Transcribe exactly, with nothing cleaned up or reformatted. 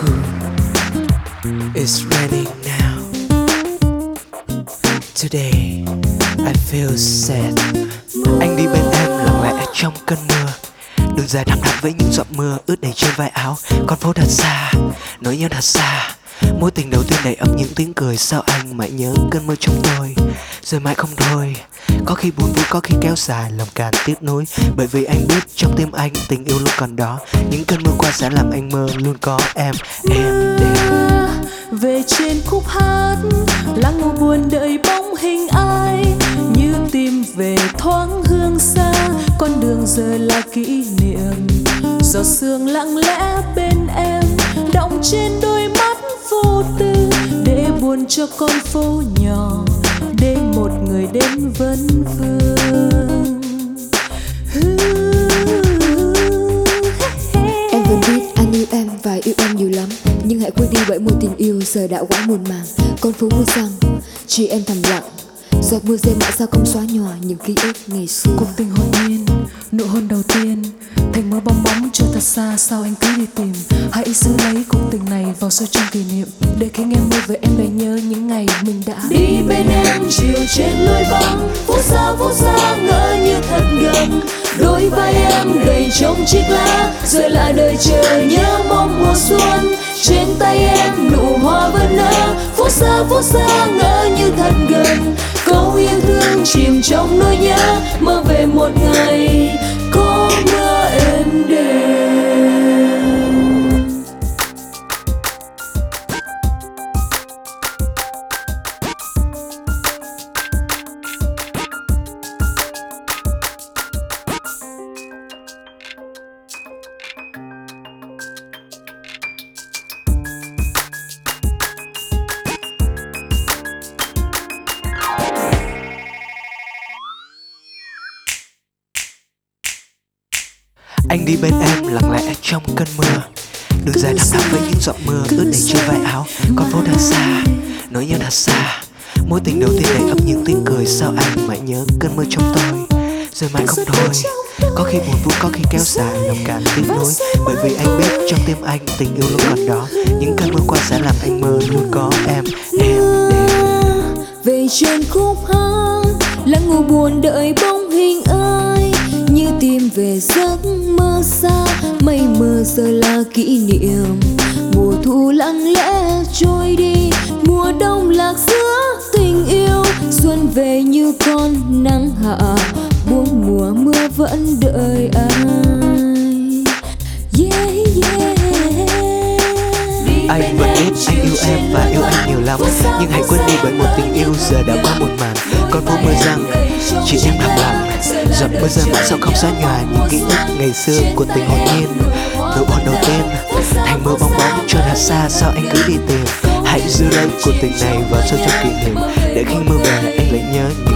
It's raining now. Today I feel sad. Anh đi bên em lặng lẽ trong cơn mưa. Đường dài thăm thẳm với những giọt mưa ướt đầy trên vai áo. Con phố thật xa, nỗi nhớ thật xa. Mối tình đầu tiên đầy ắp những tiếng cười. Sao anh mãi nhớ cơn mưa trong tôi, rồi mãi không thôi. Có khi buồn vui, có khi kéo dài, lòng càng tiếc nuối. Bởi vì anh biết trong tim anh tình yêu luôn còn đó. Những cơn mưa qua sẽ làm anh mơ luôn có em. Em đến về trên khúc hát, lắng ngủ buồn đợi bóng hình ai. Như tìm về thoáng hương xa, con đường giờ là kỷ niệm. Giọt sương lặng lẽ bên em, đọng trên đôi mắt vô tư. Để buồn cho con phố nhỏ, để một người đến vấn vương. Em vẫn biết anh yêu em và yêu em nhiều lắm, nhưng hãy quên đi bởi một tình yêu giờ đã quá muộn màng. Con phố mưa rằng chỉ em thầm lặng, giọt mưa rơi mãi sao không xóa nhòa những ký ức ngày xưa. Cuộc tình hồn nhiên, nụ hôn đầu tiên, thành mơ bong bóng chưa thật xa. Sao anh cứ đi tìm? Hãy giữ lấy cuộc tình này vào sâu trong kỷ niệm, để khi nghe mưa về em lại nhớ những ngày mình đã đi bên em chiều trên lối vắng. Phút xa phút xa ngỡ như thật gần, đôi vai em đầy trong chiếc lá. Rồi lại đời chờ nhớ mong mùa xuân, trên tay em nụ hoa vẫn nở. Phút xa phút xa ngỡ như thật gần, câu yêu thương chìm trong nỗi nhớ. Mơ về một ngày có mưa êm đềm. Anh đi bên em lặng lẽ trong cơn mưa. Đường dài thăm thẳm với những giọt mưa ướt đầy trên vai áo. Con phố thật xa, nỗi nhớ thật xa. Mối tình đầu tiên đầy ắp những tiếng cười. Sao anh mãi nhớ cơn mưa trong tôi, rồi mãi không thôi. Có khi buồn vui, có khi kéo dài, lòng càng tiếc nuối. Bởi vì anh biết trong tim anh tình yêu luôn còn đó. Những cơn mưa qua sẽ làm anh mơ luôn có em. Em đến về trên khúc hát, lắng ngủ buồn đợi bóng hình ai. Như tìm về giấc mơ xa, mây mờ giờ là kỷ niệm. Mùa thu lặng lẽ trôi đi, mùa đông lạc giữa tình yêu. Xuân về như con nắng hạ, buông mùa mưa vẫn đợi ai. Yeah, yeah. Anh vẫn biết anh yêu em và yêu anh nhiều lắm, nhưng hãy quên đi bởi một tình yêu giờ đã quá muộn màng. Con phố mưa rằng chỉ em thầm lặng, giọt mưa rơi mãi sao không xóa nhòa những ký ức ngày xưa của tình hồn nhiên. Nụ hôn đầu tiên, thành mưa bong bóng chưa thật xa. Sao anh cứ đi tìm? Hãy giữ lấy cuộc tình này vào sâu trong kỷ niệm, để khi mưa về anh lại nhớ